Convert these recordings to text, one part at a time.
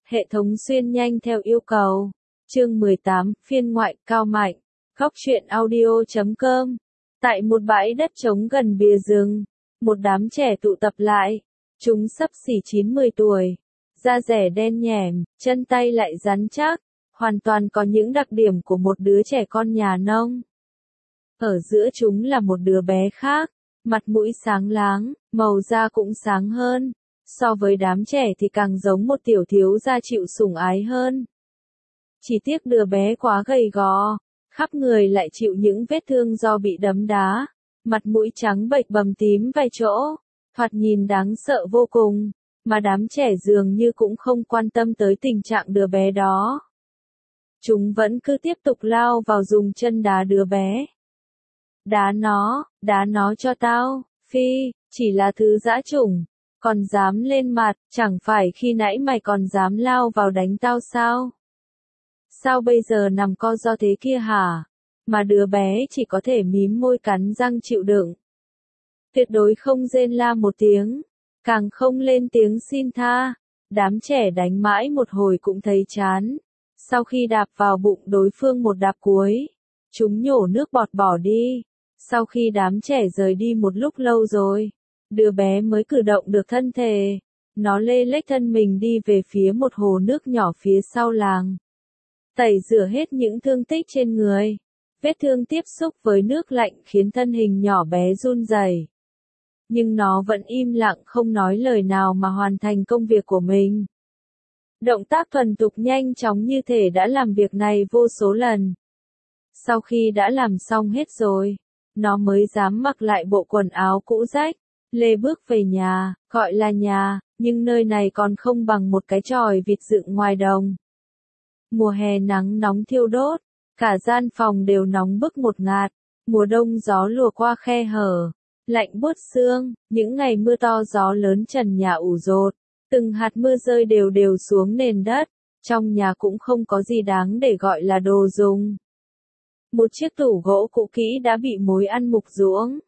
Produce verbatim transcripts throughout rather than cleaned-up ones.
Hệ thống xuyên nhanh theo yêu cầu. Chương mười tám, phiên ngoại, Cao Mạnh. Góc truyện audio chấm com. Tại một bãi đất trống gần bìa rừng, một đám trẻ tụ tập lại. Chúng xấp xỉ chín mười tuổi, da dẻ đen nhẻm, chân tay lại rắn chắc, hoàn toàn có những đặc điểm của một đứa trẻ con nhà nông. Ở giữa chúng là một đứa bé khác, mặt mũi sáng láng, màu da cũng sáng hơn. So với đám trẻ thì càng giống một tiểu thiếu gia chịu sủng ái hơn. Chỉ tiếc đứa bé quá gầy gò, khắp người lại chịu những vết thương do bị đấm đá, mặt mũi trắng bệch bầm tím vài chỗ, thoạt nhìn đáng sợ vô cùng, mà đám trẻ dường như cũng không quan tâm tới tình trạng đứa bé đó. Chúng vẫn cứ tiếp tục lao vào dùng chân đá đứa bé. Đá nó, đá nó cho tao, phi, chỉ là thứ dã chủng. Còn dám lên mặt, chẳng phải khi nãy mày còn dám lao vào đánh tao sao? Sao bây giờ nằm co do thế kia hả? Mà đứa bé chỉ có thể mím môi cắn răng chịu đựng. Tuyệt đối không rên la một tiếng, càng không lên tiếng xin tha. Đám trẻ đánh mãi một hồi cũng thấy chán. Sau khi đạp vào bụng đối phương một đạp cuối, chúng nhổ nước bọt bỏ đi. Sau khi đám trẻ rời đi một lúc lâu rồi, đứa bé mới cử động được thân thể. Nó lê lết thân mình đi về phía một hồ nước nhỏ phía sau làng. Tẩy rửa hết những thương tích trên người. Vết thương tiếp xúc với nước lạnh khiến thân hình nhỏ bé run rẩy. Nhưng nó vẫn im lặng không nói lời nào mà hoàn thành công việc của mình. Động tác thuần thục nhanh chóng như thể đã làm việc này vô số lần. Sau khi đã làm xong hết rồi, nó mới dám mặc lại bộ quần áo cũ rách. Lê bước về nhà, gọi là nhà, nhưng nơi này còn không bằng một cái chòi vịt dựng ngoài đồng. Mùa hè nắng nóng thiêu đốt, cả gian phòng đều nóng bức một ngạt. Mùa đông gió lùa qua khe hở, lạnh buốt xương, những ngày mưa to gió lớn trần nhà ủ dột, từng hạt mưa rơi đều đều xuống nền đất, trong nhà cũng không có gì đáng để gọi là đồ dùng. Một chiếc tủ gỗ cũ kỹ đã bị mối ăn mục ruỗng.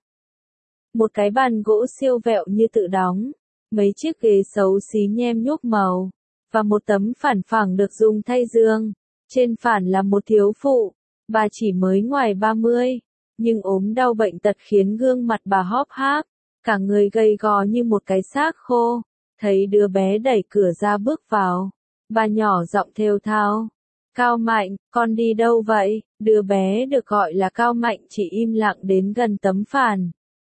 Một cái bàn gỗ siêu vẹo như tự đóng, mấy chiếc ghế xấu xí nhem nhuốc màu, và một tấm phản phẳng được dùng thay giường. Trên phản là một thiếu phụ, bà chỉ mới ngoài ba mươi, nhưng ốm đau bệnh tật khiến gương mặt bà hóp hác, cả người gầy gò như một cái xác khô. Thấy đứa bé đẩy cửa ra bước vào, bà nhỏ giọng thều thào. Cao Mạnh, con đi đâu vậy? Đứa bé được gọi là Cao Mạnh chỉ im lặng đến gần tấm phản.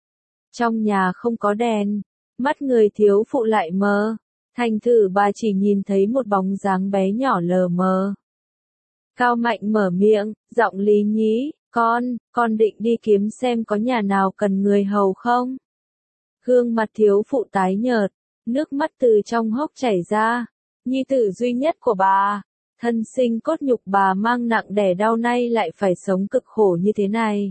Trong nhà không có đèn, mắt người thiếu phụ lại mờ, thành thử bà chỉ nhìn thấy một bóng dáng bé nhỏ lờ mờ. Cao Mạnh mở miệng, giọng lý nhí, con, con định đi kiếm xem có nhà nào cần người hầu không? Gương mặt thiếu phụ tái nhợt, nước mắt từ trong hốc chảy ra. Nhi tử duy nhất của bà, thân sinh cốt nhục bà mang nặng đẻ đau nay lại phải sống cực khổ như thế này.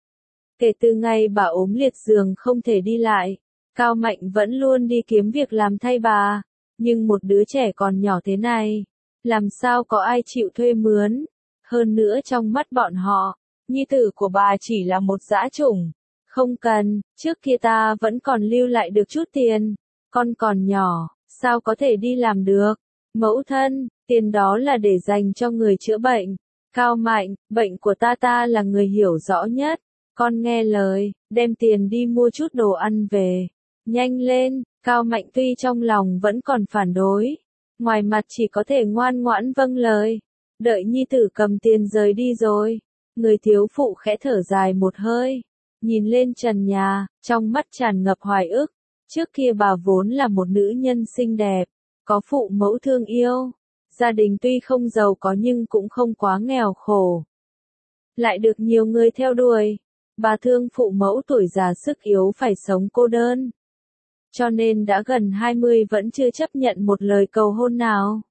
Kể từ ngày bà ốm liệt giường không thể đi lại, Cao Mạnh vẫn luôn đi kiếm việc làm thay bà. Nhưng một đứa trẻ còn nhỏ thế này, làm sao có ai chịu thuê mướn? Hơn nữa trong mắt bọn họ, nhi tử của bà chỉ là một dã chủng. Không cần, trước kia ta vẫn còn lưu lại được chút tiền. Con còn nhỏ, sao có thể đi làm được? Mẫu thân, tiền đó là để dành cho người chữa bệnh. Cao Mạnh, bệnh của ta ta là người hiểu rõ nhất. Con nghe lời, đem tiền đi mua chút đồ ăn về. Nhanh lên. Cao Mạnh tuy trong lòng vẫn còn phản đối, ngoài mặt chỉ có thể ngoan ngoãn vâng lời. Đợi nhi tử cầm tiền rời đi rồi, người thiếu phụ khẽ thở dài một hơi, nhìn lên trần nhà, trong mắt tràn ngập hoài ức. Trước kia bà vốn là một nữ nhân xinh đẹp, có phụ mẫu thương yêu, gia đình tuy không giàu có nhưng cũng không quá nghèo khổ. Lại được nhiều người theo đuổi, bà thương phụ mẫu tuổi già sức yếu phải sống cô đơn. Cho nên đã gần hai mươi vẫn chưa chấp nhận một lời cầu hôn nào.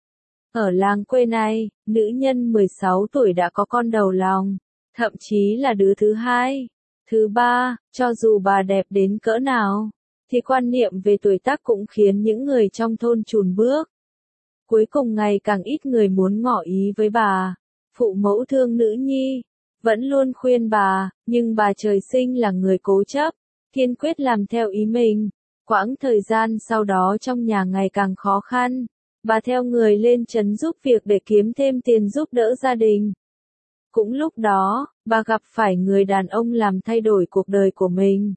Ở làng quê này, nữ nhân mười sáu tuổi đã có con đầu lòng, thậm chí là đứa thứ hai, thứ ba, cho dù bà đẹp đến cỡ nào, thì quan niệm về tuổi tác cũng khiến những người trong thôn chùn bước. Cuối cùng ngày càng ít người muốn ngỏ ý với bà, phụ mẫu thương nữ nhi, vẫn luôn khuyên bà, nhưng bà trời sinh là người cố chấp, kiên quyết làm theo ý mình. Quãng thời gian sau đó trong nhà ngày càng khó khăn, bà theo người lên trấn giúp việc để kiếm thêm tiền giúp đỡ gia đình. Cũng lúc đó, bà gặp phải người đàn ông làm thay đổi cuộc đời của mình.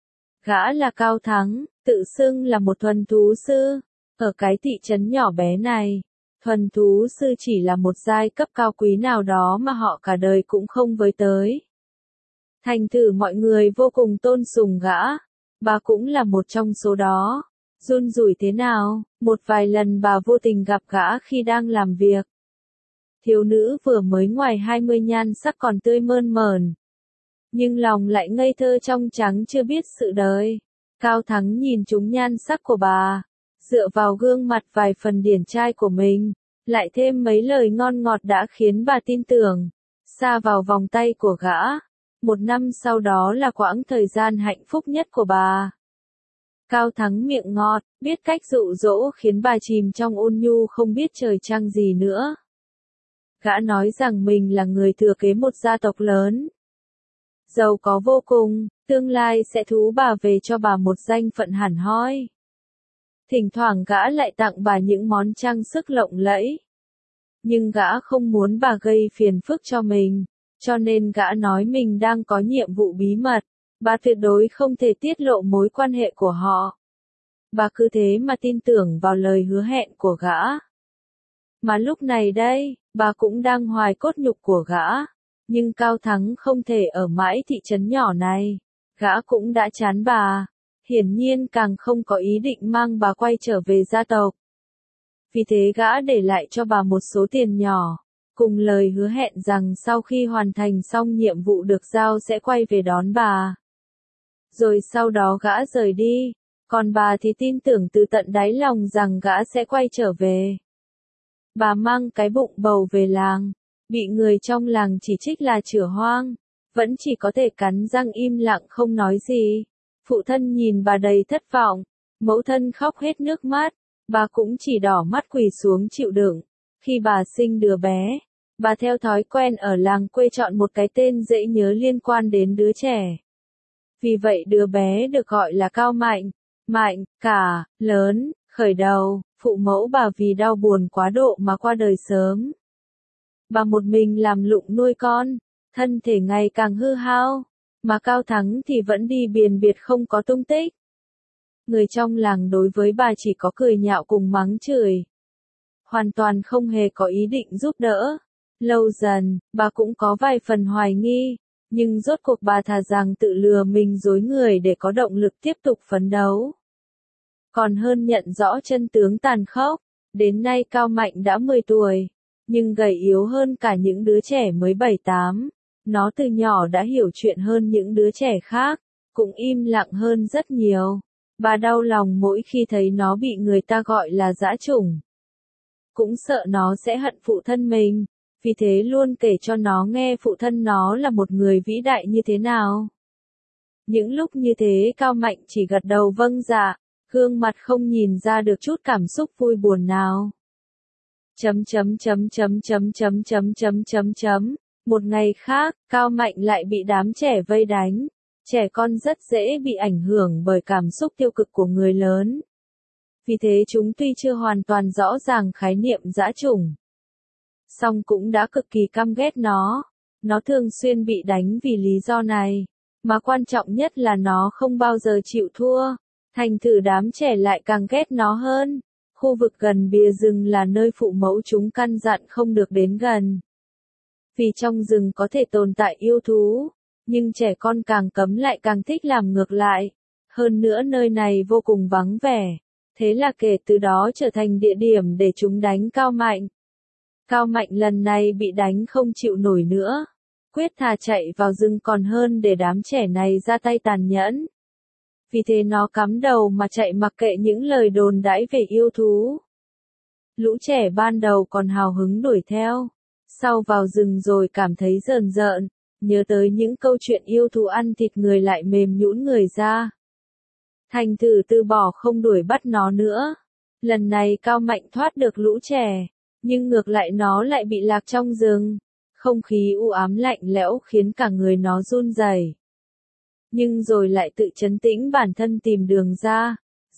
Gã là Cao Thắng, tự xưng là một thuần thú sư. Ở cái thị trấn nhỏ bé này, thuần thú sư chỉ là một giai cấp cao quý nào đó mà họ cả đời cũng không với tới. Thành thử mọi người vô cùng tôn sùng gã. Bà cũng là một trong số đó. Run rủi thế nào, một vài lần bà vô tình gặp gã khi đang làm việc. Thiếu nữ vừa mới ngoài hai mươi nhan sắc còn tươi mơn mởn. Nhưng lòng lại ngây thơ trong trắng chưa biết sự đời. Cao Thắng nhìn trúng nhan sắc của bà. Dựa vào gương mặt vài phần điển trai của mình, lại thêm mấy lời ngon ngọt đã khiến bà tin tưởng. Sa vào vòng tay của gã. Một năm sau đó là quãng thời gian hạnh phúc nhất của bà. Cao Thắng miệng ngọt, biết cách dụ dỗ khiến bà chìm trong ôn nhu không biết trời trăng gì nữa. Gã nói rằng mình là người thừa kế một gia tộc lớn. Giàu có vô cùng, tương lai sẽ thú bà về cho bà một danh phận hẳn hoi. Thỉnh thoảng gã lại tặng bà những món trang sức lộng lẫy. Nhưng gã không muốn bà gây phiền phức cho mình, cho nên gã nói mình đang có nhiệm vụ bí mật, bà tuyệt đối không thể tiết lộ mối quan hệ của họ. Bà cứ thế mà tin tưởng vào lời hứa hẹn của gã. Mà lúc này đây, bà cũng đang hoài cốt nhục của gã. Nhưng Cao Thắng không thể ở mãi thị trấn nhỏ này. Gã cũng đã chán bà. Hiển nhiên càng không có ý định mang bà quay trở về gia tộc. Vì thế gã để lại cho bà một số tiền nhỏ, cùng lời hứa hẹn rằng sau khi hoàn thành xong nhiệm vụ được giao sẽ quay về đón bà. Rồi sau đó gã rời đi, còn bà thì tin tưởng từ tận đáy lòng rằng gã sẽ quay trở về. Bà mang cái bụng bầu về làng, bị người trong làng chỉ trích là chửa hoang, vẫn chỉ có thể cắn răng im lặng không nói gì. Phụ thân nhìn bà đầy thất vọng, mẫu thân khóc hết nước mắt, bà cũng chỉ đỏ mắt quỳ xuống chịu đựng. Khi bà sinh đứa bé, bà theo thói quen ở làng quê chọn một cái tên dễ nhớ liên quan đến đứa trẻ. Vì vậy đứa bé được gọi là Cao Mạnh, Mạnh, cả, lớn, khởi đầu. Phụ mẫu bà vì đau buồn quá độ mà qua đời sớm. Bà một mình làm lụng nuôi con, thân thể ngày càng hư hao, mà Cao Thắng thì vẫn đi biền biệt không có tung tích. Người trong làng đối với bà chỉ có cười nhạo cùng mắng chửi. Hoàn toàn không hề có ý định giúp đỡ. Lâu dần, bà cũng có vài phần hoài nghi, nhưng rốt cuộc bà thà rằng tự lừa mình dối người để có động lực tiếp tục phấn đấu. Còn hơn nhận rõ chân tướng tàn khốc. Đến nay Cao Mạnh đã mười tuổi, nhưng gầy yếu hơn cả những đứa trẻ mới bảy tám. Nó từ nhỏ đã hiểu chuyện hơn những đứa trẻ khác, cũng im lặng hơn rất nhiều. Bà đau lòng mỗi khi thấy nó bị người ta gọi là dã chủng. Cũng sợ nó sẽ hận phụ thân mình, vì thế luôn kể cho nó nghe phụ thân nó là một người vĩ đại như thế nào. Những lúc như thế Cao Mạnh chỉ gật đầu vâng dạ, gương mặt không nhìn ra được chút cảm xúc vui buồn nào. Chấm chấm chấm chấm chấm chấm chấm chấm chấm chấm. Một ngày khác, Cao Mạnh lại bị đám trẻ vây đánh. Trẻ con rất dễ bị ảnh hưởng bởi cảm xúc tiêu cực của người lớn. Vì thế chúng tuy chưa hoàn toàn rõ ràng khái niệm dã chủng, song cũng đã cực kỳ căm ghét nó. Nó thường xuyên bị đánh vì lý do này, mà quan trọng nhất là nó không bao giờ chịu thua. Thành thử đám trẻ lại càng ghét nó hơn. Khu vực gần bìa rừng là nơi phụ mẫu chúng căn dặn không được đến gần. Vì trong rừng có thể tồn tại yêu thú, nhưng trẻ con càng cấm lại càng thích làm ngược lại. Hơn nữa nơi này vô cùng vắng vẻ. Thế là kể từ đó trở thành địa điểm để chúng đánh Cao Mạnh. Cao Mạnh lần này bị đánh không chịu nổi nữa. Quyết thà chạy vào rừng còn hơn để đám trẻ này ra tay tàn nhẫn. Vì thế nó cắm đầu mà chạy mặc kệ những lời đồn đãi về yêu thú. Lũ trẻ ban đầu còn hào hứng đuổi theo. Sau vào rừng rồi cảm thấy rờn rợn, nhớ tới những câu chuyện yêu thú ăn thịt người lại mềm nhũn người ra. Thành thử từ bỏ không đuổi bắt nó nữa. Lần này Cao Mạnh thoát được lũ trẻ, nhưng ngược lại nó lại bị lạc trong rừng. Không khí u ám lạnh lẽo khiến cả người nó run rẩy. Nhưng rồi lại tự trấn tĩnh bản thân tìm đường ra.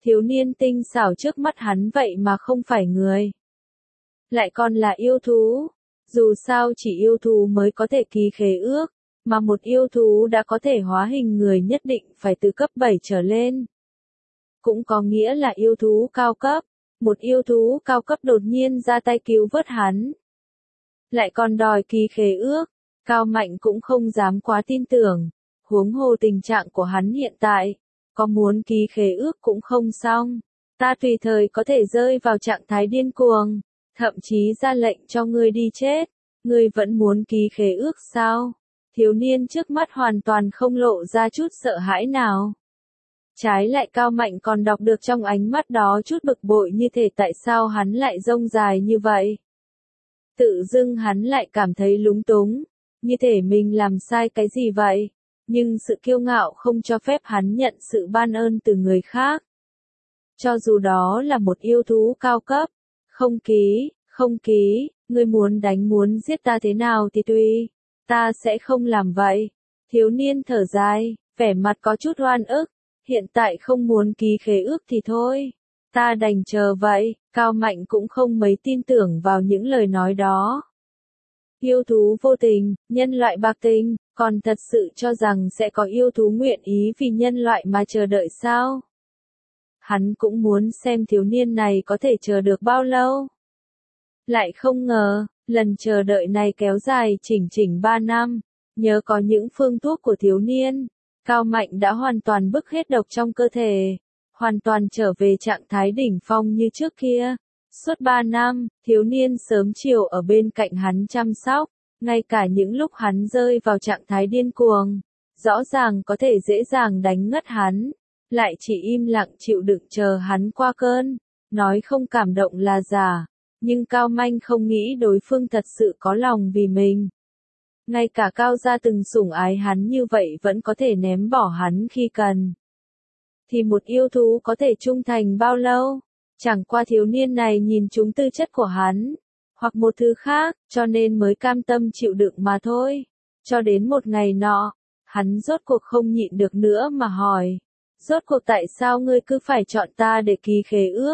thiếu niên tinh xảo trước mắt hắn vậy mà không phải người. Lại còn là yêu thú. Dù sao chỉ yêu thú mới có thể ký khế ước, mà một yêu thú đã có thể hóa hình người nhất định phải từ cấp bảy trở lên. Cũng có nghĩa là yêu thú cao cấp, một yêu thú cao cấp đột nhiên ra tay cứu vớt hắn. Lại còn đòi ký khế ước, Cao Mạnh cũng không dám quá tin tưởng, huống hồ tình trạng của hắn hiện tại, có muốn ký khế ước cũng không xong, ta tùy thời có thể rơi vào trạng thái điên cuồng, thậm chí ra lệnh cho ngươi đi chết, ngươi vẫn muốn ký khế ước sao? Thiếu niên trước mắt hoàn toàn không lộ ra chút sợ hãi nào. Trái lại Cao Mạnh còn đọc được trong ánh mắt đó chút bực bội như thể tại sao hắn lại rông dài như vậy. Tự dưng hắn lại cảm thấy lúng túng, như thể mình làm sai cái gì vậy, nhưng sự kiêu ngạo không cho phép hắn nhận sự ban ơn từ người khác. Cho dù đó là một yêu thú cao cấp, không ký, không ký, ngươi muốn đánh muốn giết ta thế nào thì tùy, ta sẽ không làm vậy. Thiếu niên thở dài, vẻ mặt có chút oan ức, hiện tại không muốn ký khế ước thì thôi, ta đành chờ vậy. Cao Mạnh cũng không mấy tin tưởng vào những lời nói đó. Yêu thú vô tình, nhân loại bạc tình, còn thật sự cho rằng sẽ có yêu thú nguyện ý vì nhân loại mà chờ đợi sao? Hắn cũng muốn xem thiếu niên này có thể chờ được bao lâu. Lại không ngờ, lần chờ đợi này kéo dài chỉnh chỉnh ba năm, nhớ có những phương thuốc của thiếu niên, Cao Mạnh đã hoàn toàn bức hết độc trong cơ thể, hoàn toàn trở về trạng thái đỉnh phong như trước kia. Suốt ba năm, thiếu niên sớm chiều ở bên cạnh hắn chăm sóc, ngay cả những lúc hắn rơi vào trạng thái điên cuồng, rõ ràng có thể dễ dàng đánh ngất hắn, lại chỉ im lặng chịu đựng chờ hắn qua cơn, nói không cảm động là giả, nhưng Cao Manh không nghĩ đối phương thật sự có lòng vì mình. Ngay cả Cao gia từng sủng ái hắn như vậy vẫn có thể ném bỏ hắn khi cần. Thì một yêu thú có thể trung thành bao lâu? Chẳng qua thiếu niên này nhìn trúng tư chất của hắn, hoặc một thứ khác, cho nên mới cam tâm chịu đựng mà thôi. Cho đến một ngày nọ, hắn rốt cuộc không nhịn được nữa mà hỏi, rốt cuộc tại sao ngươi cứ phải chọn ta để ký khế ước?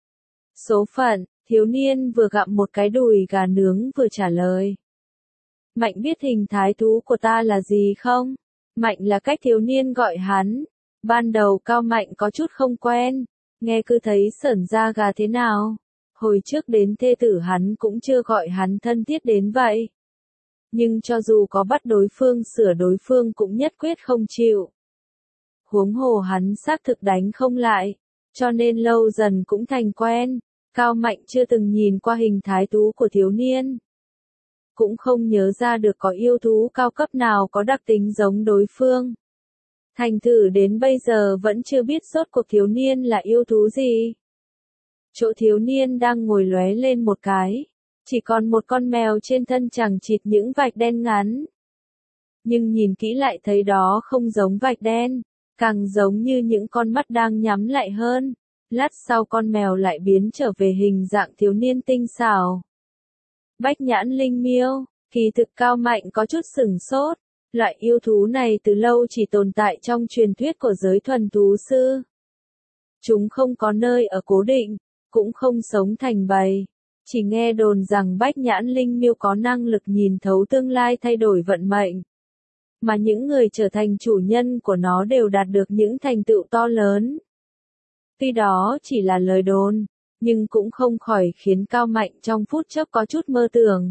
Số phận, thiếu niên vừa gặm một cái đùi gà nướng vừa trả lời. Mạnh biết hình thái thú của ta là gì không? Mạnh là cách thiếu niên gọi hắn. Ban đầu Cao Mạnh có chút không quen, nghe cứ thấy sởn da gà thế nào. Hồi trước đến thê tử hắn cũng chưa gọi hắn thân thiết đến vậy. Nhưng cho dù có bắt đối phương sửa đối phương cũng nhất quyết không chịu. Huống hồ hắn xác thực đánh không lại, cho nên lâu dần cũng thành quen. Cao Mạnh chưa từng nhìn qua hình thái thú của thiếu niên. Cũng không nhớ ra được có yêu thú cao cấp nào có đặc tính giống đối phương. Thành thử đến bây giờ vẫn chưa biết rốt cuộc thiếu niên là yêu thú gì. Chỗ thiếu niên đang ngồi lóe lên một cái, chỉ còn một con mèo trên thân chằng chịt những vạch đen ngắn. Nhưng nhìn kỹ lại thấy đó không giống vạch đen, càng giống như những con mắt đang nhắm lại hơn. Lát sau con mèo lại biến trở về hình dạng thiếu niên tinh xảo. Bách nhãn linh miêu, kỳ thực Cao Mạnh có chút sửng sốt. Loại yêu thú này từ lâu chỉ tồn tại trong truyền thuyết của giới thuần thú sư. Chúng không có nơi ở cố định, cũng không sống thành bầy. Chỉ nghe đồn rằng bách nhãn linh miêu có năng lực nhìn thấu tương lai thay đổi vận mệnh. Mà những người trở thành chủ nhân của nó đều đạt được những thành tựu to lớn. Tuy đó chỉ là lời đồn, nhưng cũng không khỏi khiến Cao Mạnh trong phút chốc có chút mơ tưởng.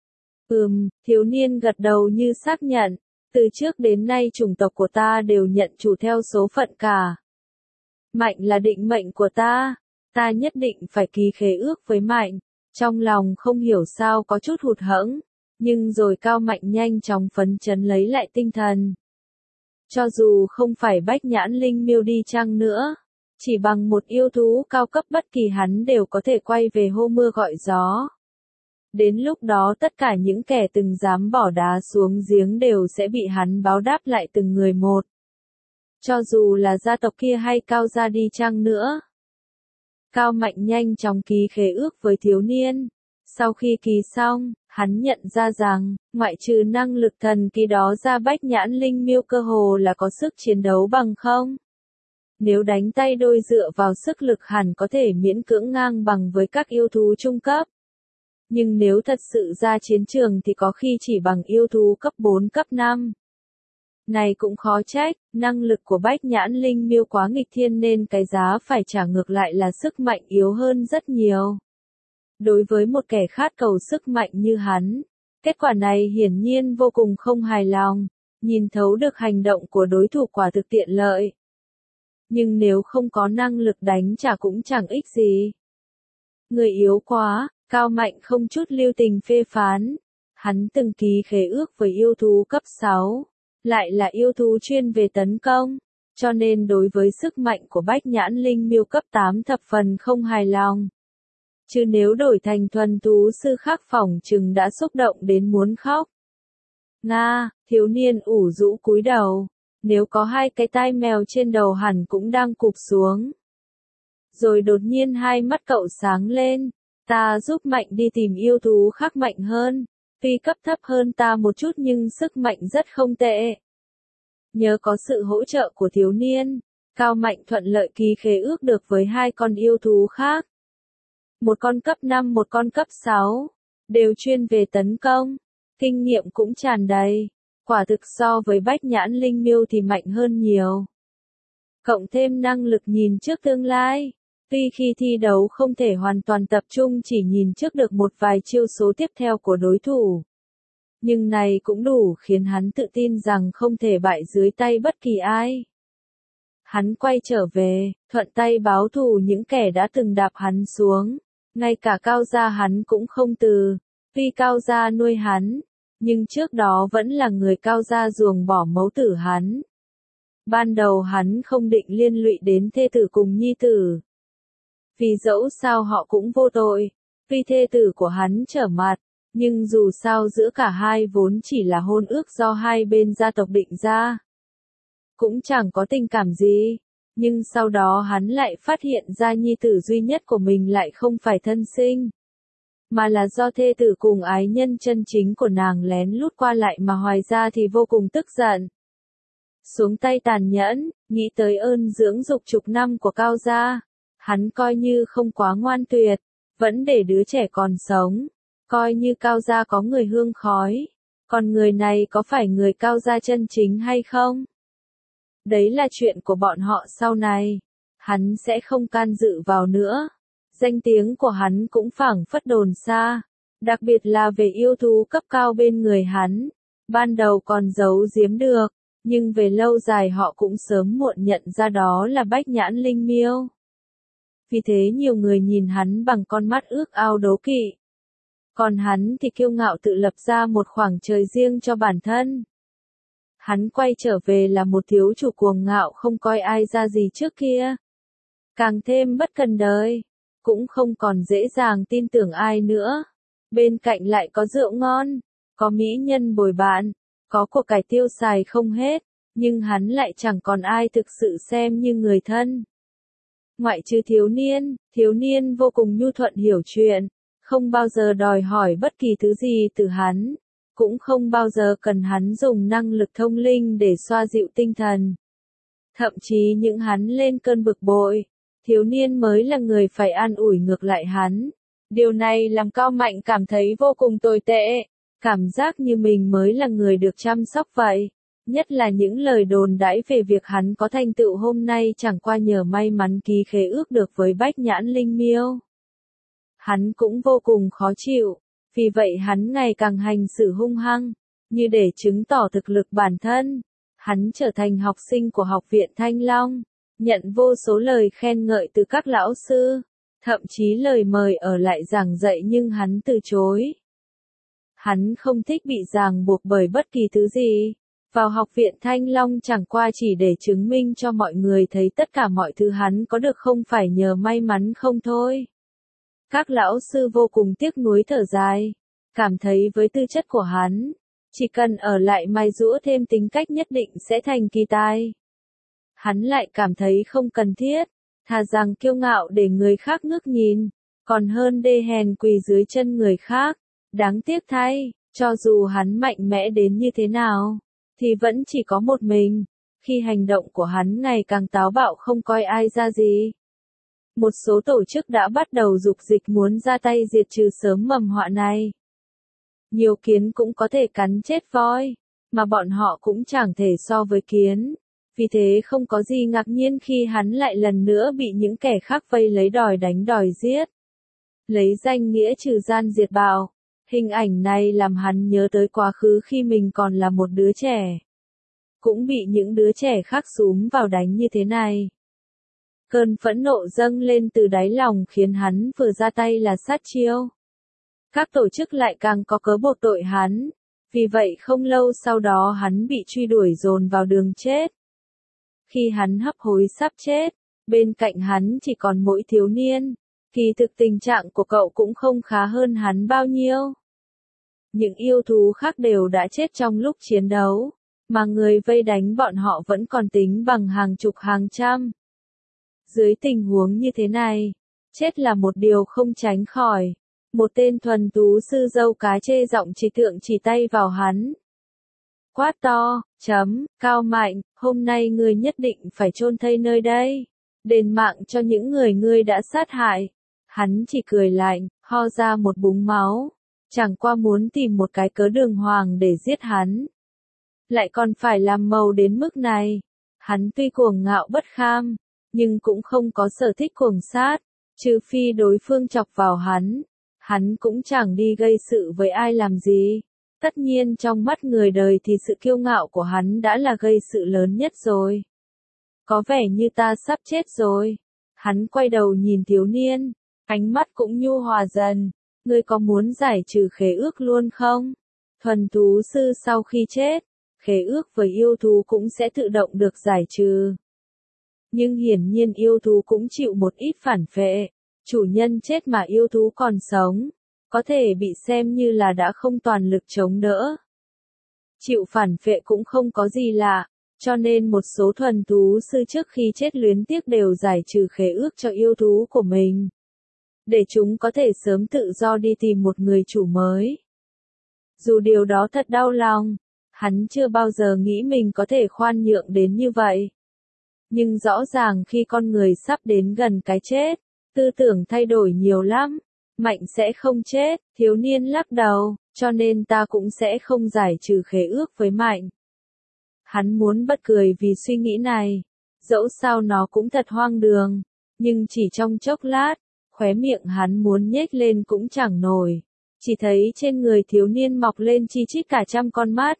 Ừm, thiếu niên gật đầu như xác nhận, từ trước đến nay chủng tộc của ta đều nhận chủ theo số phận cả. Mạnh là định mệnh của ta, ta nhất định phải ký khế ước với Mạnh, trong lòng không hiểu sao có chút hụt hẫng, nhưng rồi Cao Mạnh nhanh chóng phấn chấn lấy lại tinh thần. Cho dù không phải bách nhãn linh miêu đi chăng nữa, chỉ bằng một yêu thú cao cấp bất kỳ hắn đều có thể quay về hô mưa gọi gió. Đến lúc đó tất cả những kẻ từng dám bỏ đá xuống giếng đều sẽ bị hắn báo đáp lại từng người một. Cho dù là gia tộc kia hay Cao gia đi chăng nữa. Cao Mạnh nhanh chóng ký khế ước với thiếu niên. Sau khi ký xong, hắn nhận ra rằng, ngoại trừ năng lực thần kỳ đó ra bách nhãn linh miêu cơ hồ là có sức chiến đấu bằng không. Nếu đánh tay đôi dựa vào sức lực hẳn có thể miễn cưỡng ngang bằng với các yêu thú trung cấp. Nhưng nếu thật sự ra chiến trường thì có khi chỉ bằng yêu thú cấp bốn cấp năm. Này cũng khó trách, năng lực của Bách Nhãn Linh Miêu quá nghịch thiên nên cái giá phải trả ngược lại là sức mạnh yếu hơn rất nhiều. Đối với một kẻ khát cầu sức mạnh như hắn, kết quả này hiển nhiên vô cùng không hài lòng, nhìn thấu được hành động của đối thủ quả thực tiện lợi. Nhưng nếu không có năng lực đánh trả cũng chẳng ích gì. Người yếu quá, Cao Mạnh không chút lưu tình phê phán. Hắn từng ký khế ước với yêu thú cấp sáu, lại là yêu thú chuyên về tấn công, cho nên đối với sức mạnh của Bách Nhãn Linh Miêu cấp tám thập phần không hài lòng. Chứ nếu đổi thành thuần thú sư khác phỏng chừng đã xúc động đến muốn khóc. Nga, thiếu niên ủ rũ cúi đầu, nếu có hai cái tai mèo trên đầu hẳn cũng đang cụp xuống. Rồi đột nhiên hai mắt cậu sáng lên, ta giúp Mạnh đi tìm yêu thú khác mạnh hơn, tuy cấp thấp hơn ta một chút nhưng sức mạnh rất không tệ. Nhờ có sự hỗ trợ của thiếu niên, Cao Mạnh thuận lợi ký khế ước được với hai con yêu thú khác. Một con cấp năm một con cấp sáu, đều chuyên về tấn công, kinh nghiệm cũng tràn đầy, quả thực so với Bách Nhãn Linh Miêu thì mạnh hơn nhiều. Cộng thêm năng lực nhìn trước tương lai, tuy khi thi đấu không thể hoàn toàn tập trung chỉ nhìn trước được một vài chiêu số tiếp theo của đối thủ. Nhưng này cũng đủ khiến hắn tự tin rằng không thể bại dưới tay bất kỳ ai. Hắn quay trở về, thuận tay báo thù những kẻ đã từng đạp hắn xuống. Ngay cả Cao gia hắn cũng không từ, tuy Cao gia nuôi hắn, nhưng trước đó vẫn là người Cao gia ruồng bỏ mẫu tử hắn. Ban đầu hắn không định liên lụy đến thê tử cùng nhi tử. Vì dẫu sao họ cũng vô tội, tuy thê tử của hắn trở mặt, nhưng dù sao giữa cả hai vốn chỉ là hôn ước do hai bên gia tộc định ra. Cũng chẳng có tình cảm gì. Nhưng sau đó hắn lại phát hiện ra nhi tử duy nhất của mình lại không phải thân sinh, mà là do thê tử cùng ái nhân chân chính của nàng lén lút qua lại mà hoài ra thì vô cùng tức giận. Xuống tay tàn nhẫn, nghĩ tới ơn dưỡng dục chục năm của Cao gia, hắn coi như không quá ngoan tuyệt, vẫn để đứa trẻ còn sống, coi như Cao gia có người hương khói, còn người này có phải người Cao gia chân chính hay không? Đấy là chuyện của bọn họ sau này, hắn sẽ không can dự vào nữa. Danh tiếng của hắn cũng phảng phất đồn xa, đặc biệt là về yêu thú cấp cao bên người hắn. Ban đầu còn giấu giếm được, nhưng về lâu dài họ cũng sớm muộn nhận ra đó là Bách Nhãn Linh Miêu. Vì thế nhiều người nhìn hắn bằng con mắt ước ao đố kỵ. Còn hắn thì kiêu ngạo tự lập ra một khoảng trời riêng cho bản thân. Hắn quay trở về là một thiếu chủ cuồng ngạo không coi ai ra gì trước kia. Càng thêm bất cần đời, cũng không còn dễ dàng tin tưởng ai nữa. Bên cạnh lại có rượu ngon, có mỹ nhân bồi bạn, có của cải tiêu xài không hết, nhưng hắn lại chẳng còn ai thực sự xem như người thân. Ngoại trừ thiếu niên, thiếu niên vô cùng nhu thuận hiểu chuyện, không bao giờ đòi hỏi bất kỳ thứ gì từ hắn. Cũng không bao giờ cần hắn dùng năng lực thông linh để xoa dịu tinh thần. Thậm chí những hắn lên cơn bực bội, thiếu niên mới là người phải an ủi ngược lại hắn. Điều này làm Cao Mạnh cảm thấy vô cùng tồi tệ, cảm giác như mình mới là người được chăm sóc vậy. Nhất là những lời đồn đãi về việc hắn có thành tựu hôm nay chẳng qua nhờ may mắn ký khế ước được với Bách Nhãn Linh Miêu. Hắn cũng vô cùng khó chịu. Vì vậy hắn ngày càng hành xử hung hăng, như để chứng tỏ thực lực bản thân. Hắn trở thành học sinh của học viện Thanh Long, nhận vô số lời khen ngợi từ các lão sư, thậm chí lời mời ở lại giảng dạy nhưng hắn từ chối. Hắn không thích bị ràng buộc bởi bất kỳ thứ gì. Vào học viện Thanh Long chẳng qua chỉ để chứng minh cho mọi người thấy tất cả mọi thứ hắn có được không phải nhờ may mắn không thôi. Các lão sư vô cùng tiếc nuối thở dài, cảm thấy với tư chất của hắn, chỉ cần ở lại mài giũa thêm tính cách nhất định sẽ thành kỳ tài. Hắn lại cảm thấy không cần thiết, thà rằng kiêu ngạo để người khác ngước nhìn, còn hơn đê hèn quỳ dưới chân người khác. Đáng tiếc thay, cho dù hắn mạnh mẽ đến như thế nào, thì vẫn chỉ có một mình, khi hành động của hắn ngày càng táo bạo không coi ai ra gì. Một số tổ chức đã bắt đầu dục dịch muốn ra tay diệt trừ sớm mầm họa này. Nhiều kiến cũng có thể cắn chết voi, mà bọn họ cũng chẳng thể so với kiến. Vì thế không có gì ngạc nhiên khi hắn lại lần nữa bị những kẻ khác vây lấy đòi đánh đòi giết. Lấy danh nghĩa trừ gian diệt bạo, hình ảnh này làm hắn nhớ tới quá khứ khi mình còn là một đứa trẻ. Cũng bị những đứa trẻ khác xúm vào đánh như thế này. Cơn phẫn nộ dâng lên từ đáy lòng khiến hắn vừa ra tay là sát chiêu. Các tổ chức lại càng có cớ buộc tội hắn, vì vậy không lâu sau đó hắn bị truy đuổi dồn vào đường chết. Khi hắn hấp hối sắp chết, bên cạnh hắn chỉ còn mỗi thiếu niên, kỳ thực tình trạng của cậu cũng không khá hơn hắn bao nhiêu. Những yêu thú khác đều đã chết trong lúc chiến đấu, mà người vây đánh bọn họ vẫn còn tính bằng hàng chục hàng trăm. Dưới tình huống như thế này, chết là một điều không tránh khỏi. Một tên thuần tú sư dâu cá chê giọng chỉ tượng chỉ tay vào hắn. Quát to, chấm, Cao Mạnh, hôm nay ngươi nhất định phải chôn thây nơi đây. Đền mạng cho những người ngươi đã sát hại. Hắn chỉ cười lạnh, ho ra một búng máu. Chẳng qua muốn tìm một cái cớ đường hoàng để giết hắn. Lại còn phải làm màu đến mức này. Hắn tuy cuồng ngạo bất kham, nhưng cũng không có sở thích cuồng sát. Trừ phi đối phương chọc vào hắn. Hắn cũng chẳng đi gây sự với ai làm gì. Tất nhiên trong mắt người đời thì sự kiêu ngạo của hắn đã là gây sự lớn nhất rồi. Có vẻ như ta sắp chết rồi. Hắn quay đầu nhìn thiếu niên, ánh mắt cũng nhu hòa dần. Ngươi có muốn giải trừ khế ước luôn không? Thuần thú sư sau khi chết, khế ước với yêu thú cũng sẽ tự động được giải trừ. Nhưng hiển nhiên yêu thú cũng chịu một ít phản phệ. Chủ nhân chết mà yêu thú còn sống, có thể bị xem như là đã không toàn lực chống đỡ. Chịu phản phệ cũng không có gì lạ, cho nên một số thuần thú sư trước khi chết luyến tiếc đều giải trừ khế ước cho yêu thú của mình. Để chúng có thể sớm tự do đi tìm một người chủ mới. Dù điều đó thật đau lòng, hắn chưa bao giờ nghĩ mình có thể khoan nhượng đến như vậy. Nhưng rõ ràng khi con người sắp đến gần cái chết, tư tưởng thay đổi nhiều lắm. Mạnh sẽ không chết, thiếu niên lắc đầu, cho nên ta cũng sẽ không giải trừ khế ước với Mạnh. Hắn muốn bật cười vì suy nghĩ này, dẫu sao nó cũng thật hoang đường, nhưng chỉ trong chốc lát, khóe miệng hắn muốn nhếch lên cũng chẳng nổi. Chỉ thấy trên người thiếu niên mọc lên chi chít cả trăm con mắt.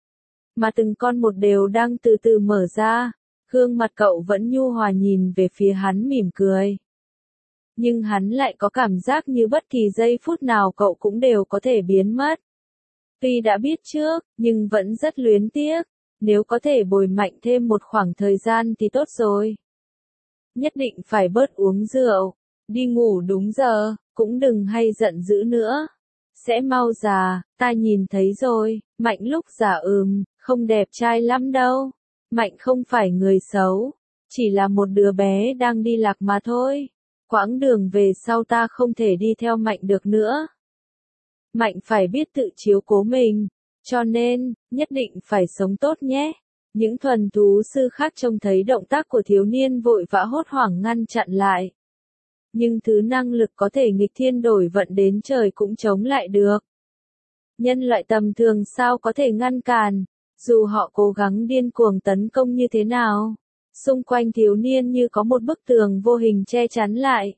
Mà từng con một đều đang từ từ mở ra, gương mặt cậu vẫn nhu hòa nhìn về phía hắn mỉm cười. Nhưng hắn lại có cảm giác như bất kỳ giây phút nào cậu cũng đều có thể biến mất. Tuy đã biết trước, nhưng vẫn rất luyến tiếc, nếu có thể bồi Mạnh thêm một khoảng thời gian thì tốt rồi. Nhất định phải bớt uống rượu, đi ngủ đúng giờ, cũng đừng hay giận dữ nữa. Sẽ mau già, ta nhìn thấy rồi, Mạnh lúc già ừm, không đẹp trai lắm đâu. Mạnh không phải người xấu, chỉ là một đứa bé đang đi lạc mà thôi. Quãng đường về sau ta không thể đi theo Mạnh được nữa. Mạnh phải biết tự chiếu cố mình, cho nên, nhất định phải sống tốt nhé. Những thuần thú sư khác trông thấy động tác của thiếu niên vội vã hốt hoảng ngăn chặn lại. Nhưng thứ năng lực có thể nghịch thiên đổi vận đến trời cũng chống lại được. Nhân loại tầm thường sao có thể ngăn cản, dù họ cố gắng điên cuồng tấn công như thế nào. Xung quanh thiếu niên như có một bức tường vô hình che chắn lại.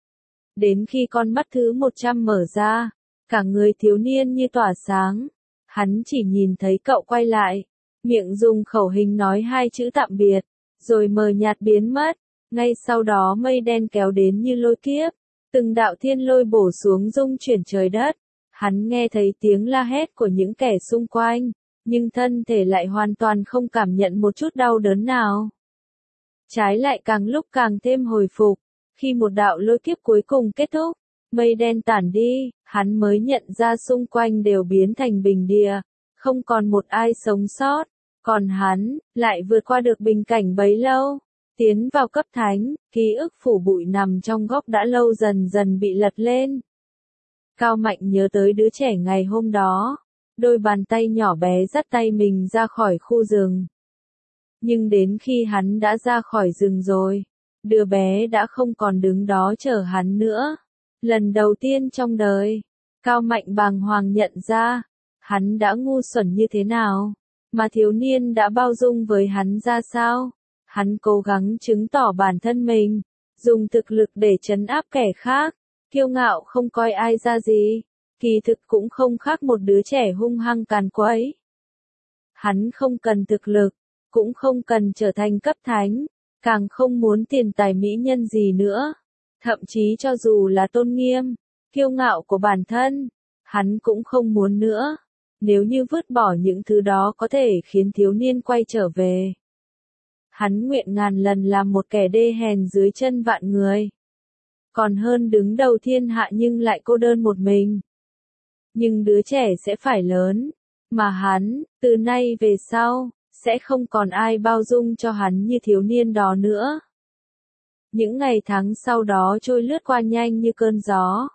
Đến khi con mắt thứ một trăm mở ra, cả người thiếu niên như tỏa sáng. Hắn chỉ nhìn thấy cậu quay lại, miệng dùng khẩu hình nói hai chữ tạm biệt, rồi mờ nhạt biến mất. Ngay sau đó mây đen kéo đến như lôi kiếp, từng đạo thiên lôi bổ xuống rung chuyển trời đất. Hắn nghe thấy tiếng la hét của những kẻ xung quanh, nhưng thân thể lại hoàn toàn không cảm nhận một chút đau đớn nào. Trái lại càng lúc càng thêm hồi phục, khi một đạo lôi kiếp cuối cùng kết thúc, mây đen tản đi, hắn mới nhận ra xung quanh đều biến thành bình địa, không còn một ai sống sót, còn hắn, lại vượt qua được bình cảnh bấy lâu, tiến vào cấp thánh, ký ức phủ bụi nằm trong góc đã lâu dần dần bị lật lên. Cao Mạnh nhớ tới đứa trẻ ngày hôm đó, đôi bàn tay nhỏ bé dắt tay mình ra khỏi khu rừng. Nhưng đến khi hắn đã ra khỏi rừng rồi, đứa bé đã không còn đứng đó chờ hắn nữa. Lần đầu tiên trong đời, Cao Mạnh bàng hoàng nhận ra, hắn đã ngu xuẩn như thế nào, mà thiếu niên đã bao dung với hắn ra sao. Hắn cố gắng chứng tỏ bản thân mình, dùng thực lực để trấn áp kẻ khác, kiêu ngạo không coi ai ra gì, kỳ thực cũng không khác một đứa trẻ hung hăng càn quấy. Hắn không cần thực lực, cũng không cần trở thành cấp thánh, càng không muốn tiền tài mỹ nhân gì nữa. Thậm chí cho dù là tôn nghiêm, kiêu ngạo của bản thân, hắn cũng không muốn nữa. Nếu như vứt bỏ những thứ đó có thể khiến thiếu niên quay trở về, hắn nguyện ngàn lần làm một kẻ đê hèn dưới chân vạn người. Còn hơn đứng đầu thiên hạ nhưng lại cô đơn một mình. Nhưng đứa trẻ sẽ phải lớn, mà hắn, từ nay về sau, sẽ không còn ai bao dung cho hắn như thiếu niên đó nữa. Những ngày tháng sau đó trôi lướt qua nhanh như cơn gió.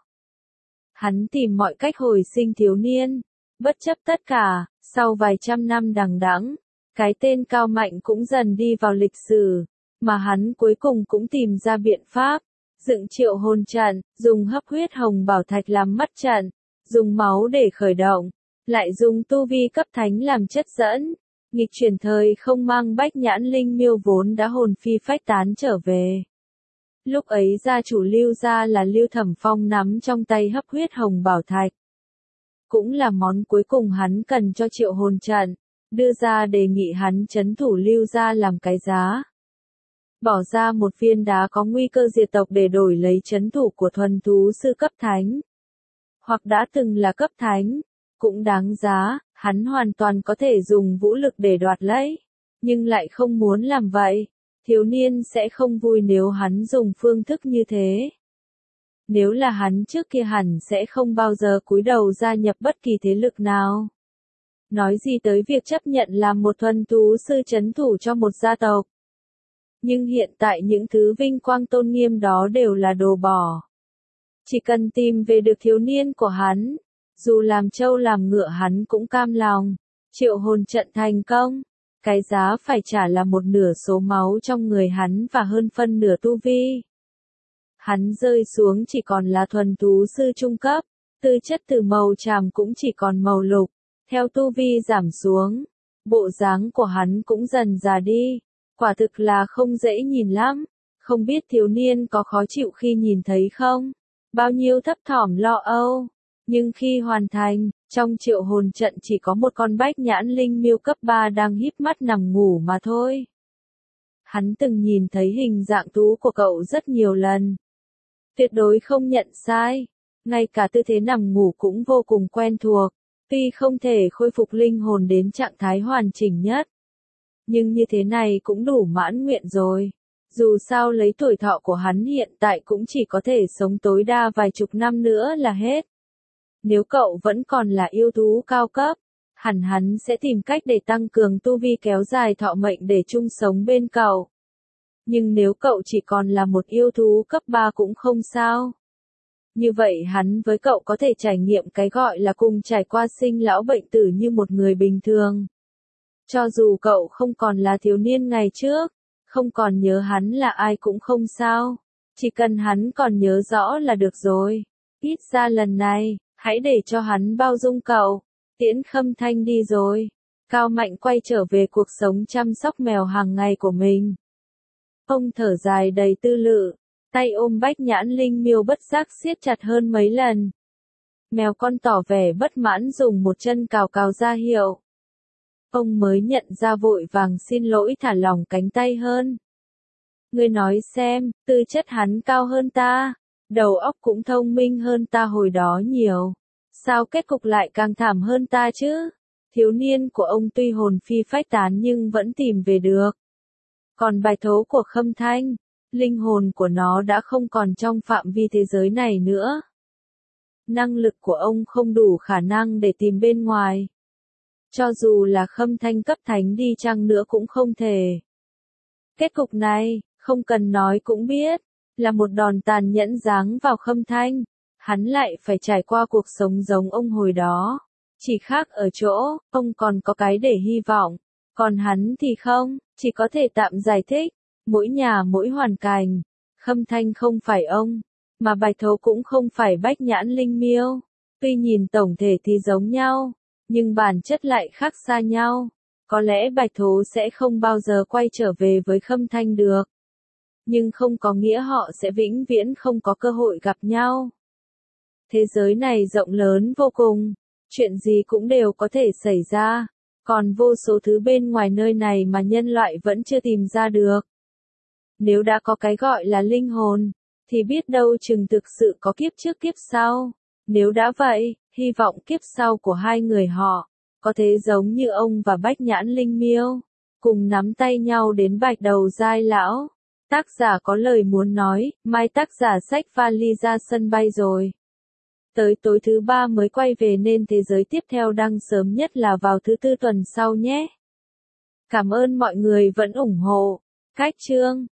Hắn tìm mọi cách hồi sinh thiếu niên, bất chấp tất cả, sau vài trăm năm đằng đẵng, cái tên Cao Mạnh cũng dần đi vào lịch sử, mà hắn cuối cùng cũng tìm ra biện pháp, dựng triệu hồn trận, dùng hấp huyết hồng bảo thạch làm mắt trận, dùng máu để khởi động, lại dùng tu vi cấp thánh làm chất dẫn, nghịch chuyển thời không mang bách nhãn linh miêu vốn đã hồn phi phách tán trở về. Lúc ấy gia chủ Lưu gia là Lưu Thẩm Phong nắm trong tay hấp huyết hồng bảo thạch. Cũng là món cuối cùng hắn cần cho triệu hồn trận, đưa ra đề nghị hắn trấn thủ Lưu gia làm cái giá. Bỏ ra một viên đá có nguy cơ diệt tộc để đổi lấy trấn thủ của thuần thú sư cấp thánh. Hoặc đã từng là cấp thánh, cũng đáng giá, hắn hoàn toàn có thể dùng vũ lực để đoạt lấy, nhưng lại không muốn làm vậy. Thiếu niên sẽ không vui nếu hắn dùng phương thức như thế. Nếu là hắn trước kia hẳn sẽ không bao giờ cúi đầu gia nhập bất kỳ thế lực nào. Nói gì tới việc chấp nhận làm một thuần thú sư trấn thủ cho một gia tộc. Nhưng hiện tại những thứ vinh quang tôn nghiêm đó đều là đồ bỏ. Chỉ cần tìm về được thiếu niên của hắn, dù làm trâu làm ngựa hắn cũng cam lòng. Triệu hồn trận thành công, cái giá phải trả là một nửa số máu trong người hắn và hơn phân nửa tu vi. Hắn rơi xuống chỉ còn là thuần thú sư trung cấp, tư chất từ màu tràm cũng chỉ còn màu lục, theo tu vi giảm xuống, bộ dáng của hắn cũng dần già đi, quả thực là không dễ nhìn lắm, không biết thiếu niên có khó chịu khi nhìn thấy không, bao nhiêu thấp thỏm lo âu, nhưng khi hoàn thành, trong triệu hồn trận chỉ có một con bách nhãn linh miêu cấp ba đang híp mắt nằm ngủ mà thôi. Hắn từng nhìn thấy hình dạng tú của cậu rất nhiều lần. Tuyệt đối không nhận sai, ngay cả tư thế nằm ngủ cũng vô cùng quen thuộc, tuy không thể khôi phục linh hồn đến trạng thái hoàn chỉnh nhất. Nhưng như thế này cũng đủ mãn nguyện rồi. Dù sao lấy tuổi thọ của hắn hiện tại cũng chỉ có thể sống tối đa vài chục năm nữa là hết. Nếu cậu vẫn còn là yêu thú cao cấp, hẳn hắn sẽ tìm cách để tăng cường tu vi kéo dài thọ mệnh để chung sống bên cậu. Nhưng nếu cậu chỉ còn là một yêu thú cấp ba cũng không sao. Như vậy hắn với cậu có thể trải nghiệm cái gọi là cùng trải qua sinh lão bệnh tử như một người bình thường. Cho dù cậu không còn là thiếu niên ngày trước, không còn nhớ hắn là ai cũng không sao. Chỉ cần hắn còn nhớ rõ là được rồi. Ít ra lần này, hãy để cho hắn bao dung cậu. Tiễn Khâm Thanh đi rồi. Cao Mạnh quay trở về cuộc sống chăm sóc mèo hàng ngày của mình. Ông thở dài đầy tư lự, tay ôm bách nhãn linh miêu bất giác siết chặt hơn mấy lần. Mèo con tỏ vẻ bất mãn dùng một chân cào cào ra hiệu. Ông mới nhận ra vội vàng xin lỗi thả lỏng cánh tay hơn. Ngươi nói xem, tư chất hắn cao hơn ta, đầu óc cũng thông minh hơn ta hồi đó nhiều. Sao kết cục lại càng thảm hơn ta chứ? Thiếu niên của ông tuy hồn phi phách tán nhưng vẫn tìm về được. Còn bài thố của Khâm Thanh, linh hồn của nó đã không còn trong phạm vi thế giới này nữa. Năng lực của ông không đủ khả năng để tìm bên ngoài. Cho dù là Khâm Thanh cấp thánh đi chăng nữa cũng không thể. Kết cục này, không cần nói cũng biết, là một đòn tàn nhẫn giáng vào Khâm Thanh. Hắn lại phải trải qua cuộc sống giống ông hồi đó. Chỉ khác ở chỗ, ông còn có cái để hy vọng. Còn hắn thì không, Chỉ có thể tạm giải thích, mỗi nhà mỗi hoàn cảnh, Khâm Thanh không phải ông, mà Bạch Thố cũng không phải Bách Nhãn Linh Miêu. Tuy nhìn tổng thể thì giống nhau, nhưng bản chất lại khác xa nhau. Có lẽ Bạch Thố sẽ không bao giờ quay trở về với Khâm Thanh được. Nhưng không có nghĩa họ sẽ vĩnh viễn không có cơ hội gặp nhau. Thế giới này rộng lớn vô cùng, chuyện gì cũng đều có thể xảy ra, còn vô số thứ bên ngoài nơi này mà nhân loại vẫn chưa tìm ra được. Nếu đã có cái gọi là linh hồn, thì biết đâu chừng thực sự có kiếp trước kiếp sau. Nếu đã vậy, hy vọng kiếp sau của hai người họ, có thể giống như ông và Bách Nhãn Linh Miêu, cùng nắm tay nhau đến Bạch Đầu Giai Lão. Tác giả có lời muốn nói, mai tác giả xách vali ra sân bay rồi. Tới tối thứ ba mới quay về nên thế giới tiếp theo đăng sớm nhất là vào thứ tư tuần sau nhé. Cảm ơn mọi người vẫn ủng hộ. Cách chương